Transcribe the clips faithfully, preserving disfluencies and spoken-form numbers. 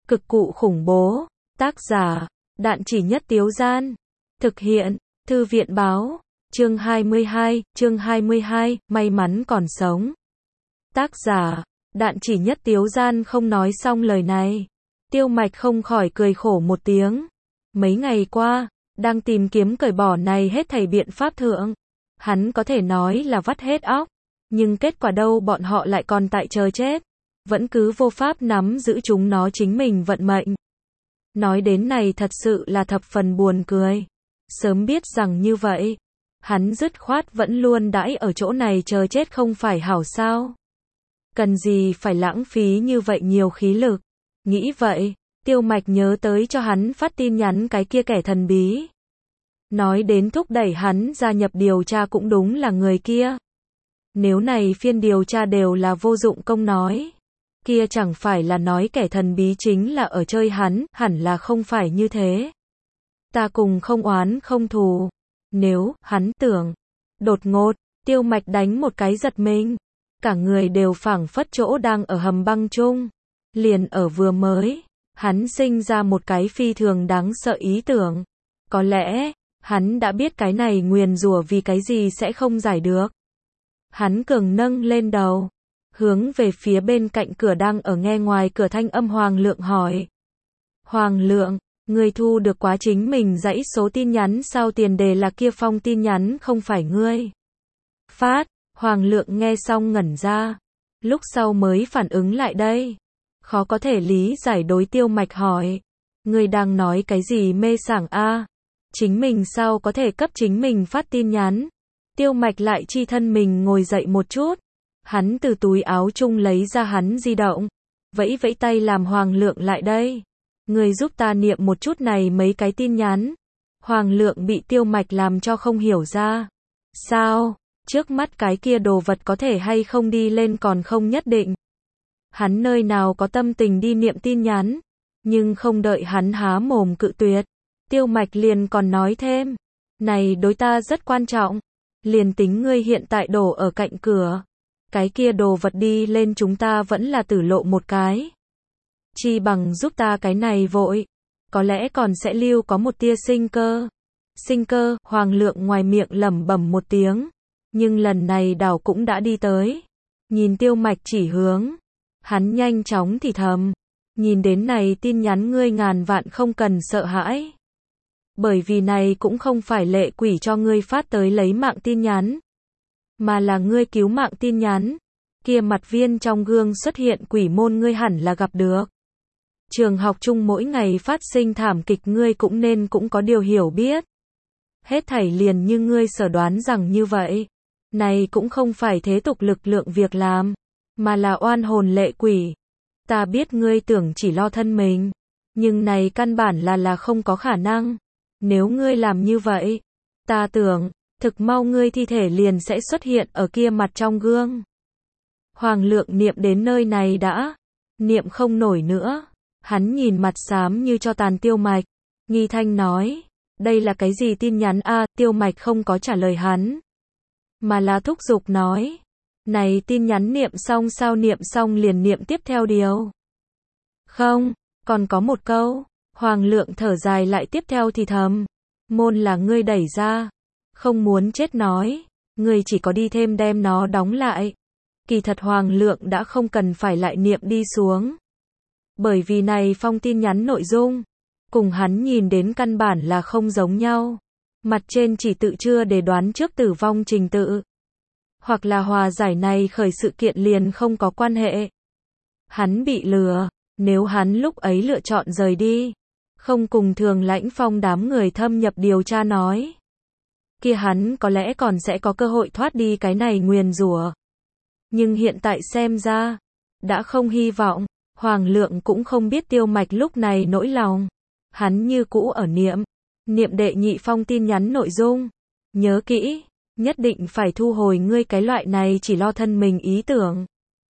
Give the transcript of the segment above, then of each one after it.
Cực cụ khủng bố. Tác giả, Đạn Chỉ Nhất Tiếu Gian. Thực hiện, Thư viện báo. Chương hai mươi hai, chương hai mươi hai, may mắn còn sống. Tác giả, Đạn Chỉ Nhất Tiếu Gian. Không nói xong lời này, Tiêu Mạch không khỏi cười khổ một tiếng. Mấy ngày qua, đang tìm kiếm cởi bỏ này hết thảy biện pháp thượng. Hắn có thể nói là vắt hết óc, nhưng kết quả đâu bọn họ lại còn tại chờ chết. Vẫn cứ vô pháp nắm giữ chúng nó chính mình vận mệnh. Nói đến này thật sự là thập phần buồn cười. Sớm biết rằng như vậy, hắn dứt khoát vẫn luôn đãi ở chỗ này chờ chết không phải hảo sao. Cần gì phải lãng phí như vậy nhiều khí lực. Nghĩ vậy, Tiêu Mạch nhớ tới cho hắn phát tin nhắn cái kia kẻ thần bí. Nói đến thúc đẩy hắn gia nhập điều tra cũng đúng là người kia. Nếu này phiên điều tra đều là vô dụng công nói, kia chẳng phải là nói kẻ thần bí chính là ở chơi hắn, hẳn là không phải như thế. Ta cùng không oán không thù. Nếu, hắn tưởng. Đột ngột, Tiêu Mạch đánh một cái giật mình. Cả người đều phảng phất chỗ đang ở hầm băng chung. Liền ở vừa mới, hắn sinh ra một cái phi thường đáng sợ ý tưởng. Có lẽ, hắn đã biết cái này nguyền rủa vì cái gì sẽ không giải được. Hắn cường nâng lên đầu, hướng về phía bên cạnh cửa đang ở nghe ngoài cửa thanh âm Hoàng Lượng hỏi. Hoàng Lượng, ngươi thu được quá chính mình dãy số tin nhắn sao? Tiền đề là kia phong tin nhắn không phải ngươi phát. Hoàng Lượng nghe xong ngẩn ra, lúc sau mới phản ứng lại đây. Khó có thể lý giải đối Tiêu Mạch hỏi. Ngươi đang nói cái gì mê sảng a? Chính mình sao có thể cấp chính mình phát tin nhắn? Tiêu Mạch lại chi thân mình ngồi dậy một chút. Hắn từ túi áo chung lấy ra hắn di động, vẫy vẫy tay làm Hoàng Lượng lại đây. Người giúp ta niệm một chút này mấy cái tin nhắn. Hoàng Lượng bị Tiêu Mạch làm cho không hiểu ra. Sao? Trước mắt cái kia đồ vật có thể hay không đi lên còn không nhất định. Hắn nơi nào có tâm tình đi niệm tin nhắn. Nhưng không đợi hắn há mồm cự tuyệt, Tiêu Mạch liền còn nói thêm. Này đối ta rất quan trọng. Liền tính ngươi hiện tại đổ ở cạnh cửa, cái kia đồ vật đi lên chúng ta vẫn là tử lộ một cái. Chi bằng giúp ta cái này vội. Có lẽ còn sẽ lưu có một tia sinh cơ. Sinh cơ, Hoàng Lượng ngoài miệng lẩm bẩm một tiếng. Nhưng lần này đảo cũng đã đi tới. Nhìn Tiêu Mạch chỉ hướng. Hắn nhanh chóng thì thầm. Nhìn đến này tin nhắn ngươi ngàn vạn không cần sợ hãi. Bởi vì này cũng không phải lệ quỷ cho ngươi phát tới lấy mạng tin nhắn. Mà là ngươi cứu mạng tin nhắn. Kia mặt viên trong gương xuất hiện quỷ môn ngươi hẳn là gặp được. Trường học chung mỗi ngày phát sinh thảm kịch ngươi cũng nên cũng có điều hiểu biết. Hết thảy liền như ngươi sở đoán rằng như vậy. Này cũng không phải thế tục lực lượng việc làm, mà là oan hồn lệ quỷ. Ta biết ngươi tưởng chỉ lo thân mình, nhưng này căn bản là là không có khả năng. Nếu ngươi làm như vậy, ta tưởng, thực mau ngươi thi thể liền sẽ xuất hiện ở kia mặt trong gương. Hoàng Lượng niệm đến nơi này đã, niệm không nổi nữa. Hắn nhìn mặt xám như cho tàn Tiêu Mạch, nghi thanh nói, đây là cái gì tin nhắn a? À, Tiêu Mạch không có trả lời hắn, mà là thúc giục nói, này tin nhắn niệm xong sao? Niệm xong liền niệm tiếp theo điều. Không, còn có một câu. Hoàng Lượng thở dài lại tiếp theo thì thầm, môn là ngươi đẩy ra, không muốn chết nói, ngươi chỉ có đi thêm đem nó đóng lại. Kỳ thật Hoàng Lượng đã không cần phải lại niệm đi xuống. Bởi vì này phong tin nhắn nội dung, cùng hắn nhìn đến căn bản là không giống nhau. Mặt trên chỉ tự chưa để đoán trước tử vong trình tự. Hoặc là hòa giải này khởi sự kiện liền không có quan hệ. Hắn bị lừa, nếu hắn lúc ấy lựa chọn rời đi, không cùng Thường Lãnh Phong đám người thâm nhập điều tra nói, kia hắn có lẽ còn sẽ có cơ hội thoát đi cái này nguyền rủa. Nhưng hiện tại xem ra, đã không hy vọng. Hoàng Lượng cũng không biết Tiêu Mạch lúc này nỗi lòng. Hắn như cũ ở niệm, niệm đệ nhị phong tin nhắn nội dung. Nhớ kỹ, nhất định phải thu hồi ngươi cái loại này chỉ lo thân mình ý tưởng.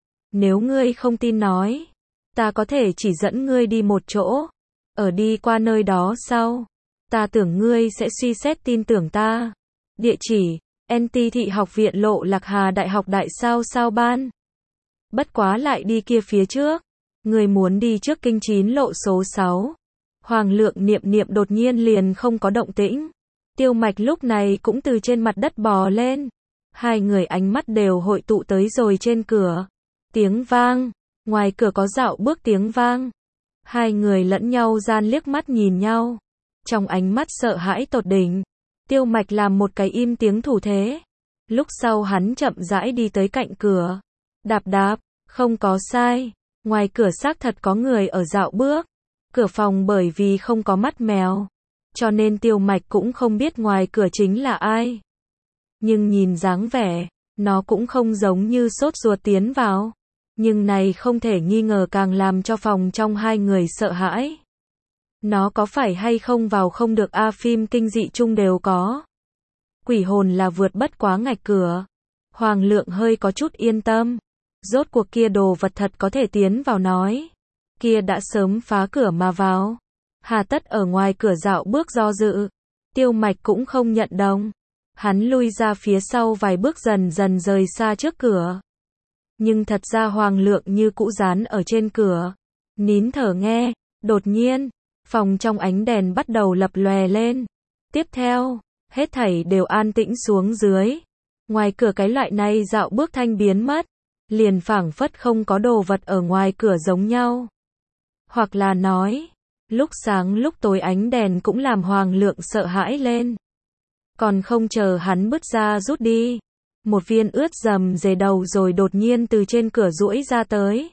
Nếu ngươi không tin nói, ta có thể chỉ dẫn ngươi đi một chỗ. Ở đi qua nơi đó sau, ta tưởng ngươi sẽ suy xét tin tưởng ta. Địa chỉ, en tê Thị Học viện Lộ Lạc Hà Đại học Đại sao sao ban. Bất quá lại đi kia phía trước, Người muốn đi trước kinh chín lộ số sáu. Hoàng Lượng niệm niệm đột nhiên liền không có động tĩnh. Tiêu Mạch lúc này cũng từ trên mặt đất bò lên. Hai người ánh mắt đều hội tụ tới rồi trên cửa. Tiếng vang. Ngoài cửa có dạo bước tiếng vang. Hai người lẫn nhau gian liếc mắt nhìn nhau. Trong ánh mắt sợ hãi tột đỉnh. Tiêu Mạch làm một cái im tiếng thủ thế. Lúc sau hắn chậm rãi đi tới cạnh cửa. Đạp đạp, không có sai. Ngoài cửa xác thật có người ở dạo bước. Cửa phòng bởi vì không có mắt mèo. Cho nên Tiêu Mạch cũng không biết ngoài cửa chính là ai. Nhưng nhìn dáng vẻ, nó cũng không giống như sốt ruột tiến vào. Nhưng này không thể nghi ngờ càng làm cho phòng trong hai người sợ hãi. Nó có phải hay không vào không được a phim kinh dị chung đều có. Quỷ hồn là vượt bất quá ngạch cửa. Hoàng Lượng hơi có chút yên tâm. Rốt cuộc kia đồ vật thật có thể tiến vào nói. Kia đã sớm phá cửa mà vào. Hà tất ở ngoài cửa dạo bước do dự. Tiêu Mạch cũng không nhận đồng. Hắn lui ra phía sau vài bước dần dần rời xa trước cửa. Nhưng thật ra Hoàng Lượng như cũ dán ở trên cửa. Nín thở nghe. Đột nhiên, phòng trong ánh đèn bắt đầu lập lòe lên. Tiếp theo, hết thảy đều an tĩnh xuống dưới. Ngoài cửa cái loại này dạo bước thanh biến mất. Liền phảng phất không có đồ vật ở ngoài cửa giống nhau. Hoặc là nói, lúc sáng lúc tối ánh đèn cũng làm Hoàng Lượng sợ hãi lên. Còn không chờ hắn bứt ra rút đi. Một viên ướt dầm dề đầu rồi đột nhiên từ trên cửa duỗi ra tới.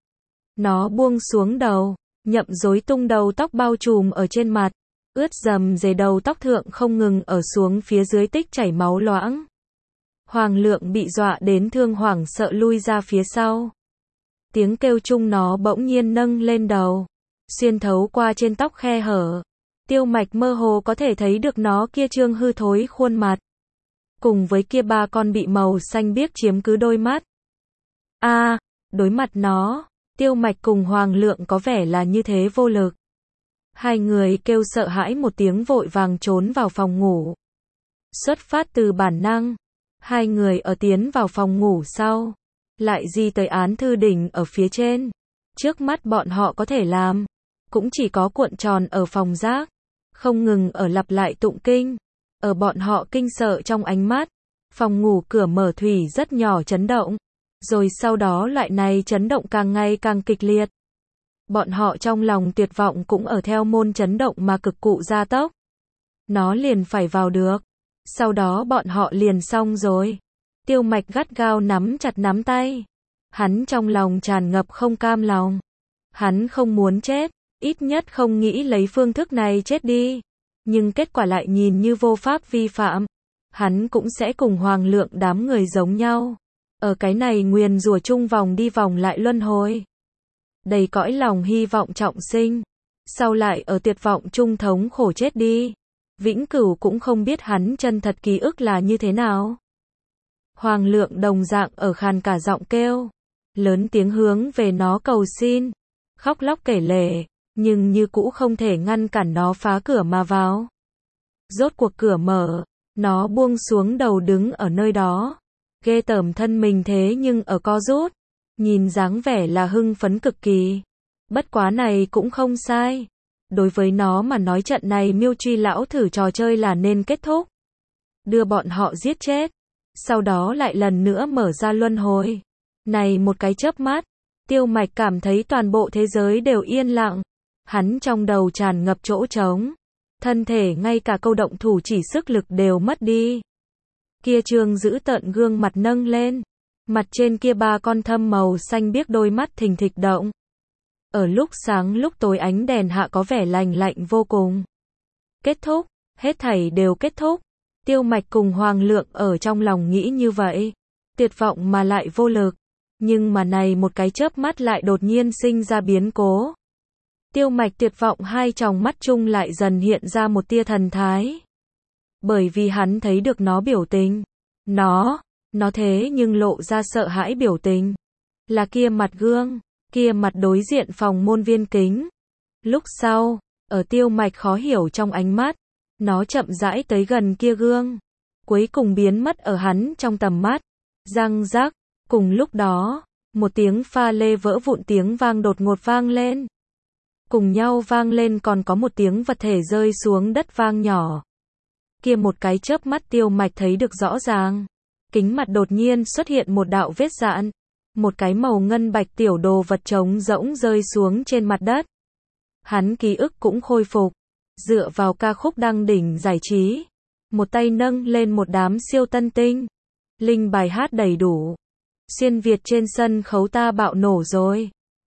Nó buông xuống đầu, nhậm rối tung đầu tóc bao trùm ở trên mặt. Ướt dầm dề đầu tóc thượng không ngừng ở xuống phía dưới tích chảy máu loãng. Hoàng Lượng bị dọa đến thương hoảng sợ lui ra phía sau. Tiếng kêu chung nó bỗng nhiên nâng lên đầu. Xuyên thấu qua trên tóc khe hở. Tiêu Mạch mơ hồ có thể thấy được nó kia trương hư thối khuôn mặt. Cùng với kia ba con bị màu xanh biếc chiếm cứ đôi mắt. A, à, đối mặt nó, Tiêu Mạch cùng Hoàng Lượng có vẻ là như thế vô lực. Hai người kêu sợ hãi một tiếng vội vàng trốn vào phòng ngủ. Xuất phát từ bản năng, hai người ở tiến vào phòng ngủ sau, lại di tới án thư đỉnh ở phía trên. Trước mắt bọn họ có thể làm, cũng chỉ có cuộn tròn ở phòng rác, không ngừng ở lặp lại tụng kinh. Ở bọn họ kinh sợ trong ánh mắt, phòng ngủ cửa mở thủy rất nhỏ chấn động, rồi sau đó loại này chấn động càng ngày càng kịch liệt. Bọn họ trong lòng tuyệt vọng cũng ở theo môn chấn động mà cực cụ gia tốc. Nó liền phải vào được. Sau đó bọn họ liền xong rồi. Tiêu Mạch gắt gao nắm chặt nắm tay. Hắn trong lòng tràn ngập không cam lòng. Hắn không muốn chết, ít nhất không nghĩ lấy phương thức này chết đi. Nhưng kết quả lại nhìn như vô pháp vi phạm. Hắn cũng sẽ cùng Hoàng Lượng đám người giống nhau. Ở cái này nguyền rủa chung vòng đi vòng lại luân hồi. Đầy cõi lòng hy vọng trọng sinh. Sau lại ở tuyệt vọng chung thống khổ chết đi. Vĩnh cửu cũng không biết hắn chân thật ký ức là như thế nào. Hoàng Lượng đồng dạng ở khàn cả giọng kêu. Lớn tiếng hướng về nó cầu xin. Khóc lóc kể lể. Nhưng như cũ không thể ngăn cản nó phá cửa mà vào. Rốt cuộc cửa mở. Nó buông xuống đầu đứng ở nơi đó. Ghê tởm thân mình thế nhưng ở co rút. Nhìn dáng vẻ là hưng phấn cực kỳ. Bất quá này cũng không sai. Đối với nó mà nói trận này miêu truy lão thử trò chơi là nên kết thúc. Đưa bọn họ giết chết. Sau đó lại lần nữa mở ra luân hồi. Này một cái chớp mắt. Tiêu Mạch cảm thấy toàn bộ thế giới đều yên lặng. Hắn trong đầu tràn ngập chỗ trống. Thân thể ngay cả câu động thủ chỉ sức lực đều mất đi. Kia trương giữ tợn gương mặt nâng lên. Mặt trên kia ba con thâm màu xanh biếc đôi mắt thình thịch động. Ở lúc sáng lúc tối ánh đèn hạ có vẻ lành lạnh vô cùng. Kết thúc, hết thảy đều kết thúc. Tiêu Mạch cùng Hoàng Lượng ở trong lòng nghĩ như vậy. Tuyệt vọng mà lại vô lực. Nhưng mà này một cái chớp mắt lại đột nhiên sinh ra biến cố. Tiêu Mạch tuyệt vọng hai tròng mắt chung lại dần hiện ra một tia thần thái. Bởi vì hắn thấy được nó biểu tình. Nó, nó thế nhưng lộ ra sợ hãi biểu tình. Là kia mặt gương, kia mặt đối diện phòng môn viên kính. Lúc sau, ở Tiêu Mạch khó hiểu trong ánh mắt, nó chậm rãi tới gần kia gương. Cuối cùng biến mất ở hắn trong tầm mắt. Răng rắc, cùng lúc đó, Một tiếng pha lê vỡ vụn tiếng vang đột ngột vang lên. Cùng nhau vang lên còn có một tiếng vật thể rơi xuống đất vang nhỏ. Kia một cái chớp mắt Tiêu Mạch thấy được rõ ràng. Kính mặt đột nhiên xuất hiện một đạo vết dạn. Một cái màu ngân bạch tiểu đồ vật trống rỗng rơi xuống trên mặt đất. Hắn ký ức cũng khôi phục. Dựa vào ca khúc đăng đỉnh giải trí. Một tay nâng lên một đám siêu tân tinh. Linh bài hát đầy đủ. Xuyên Việt trên sân khấu ta bạo nổ rồi.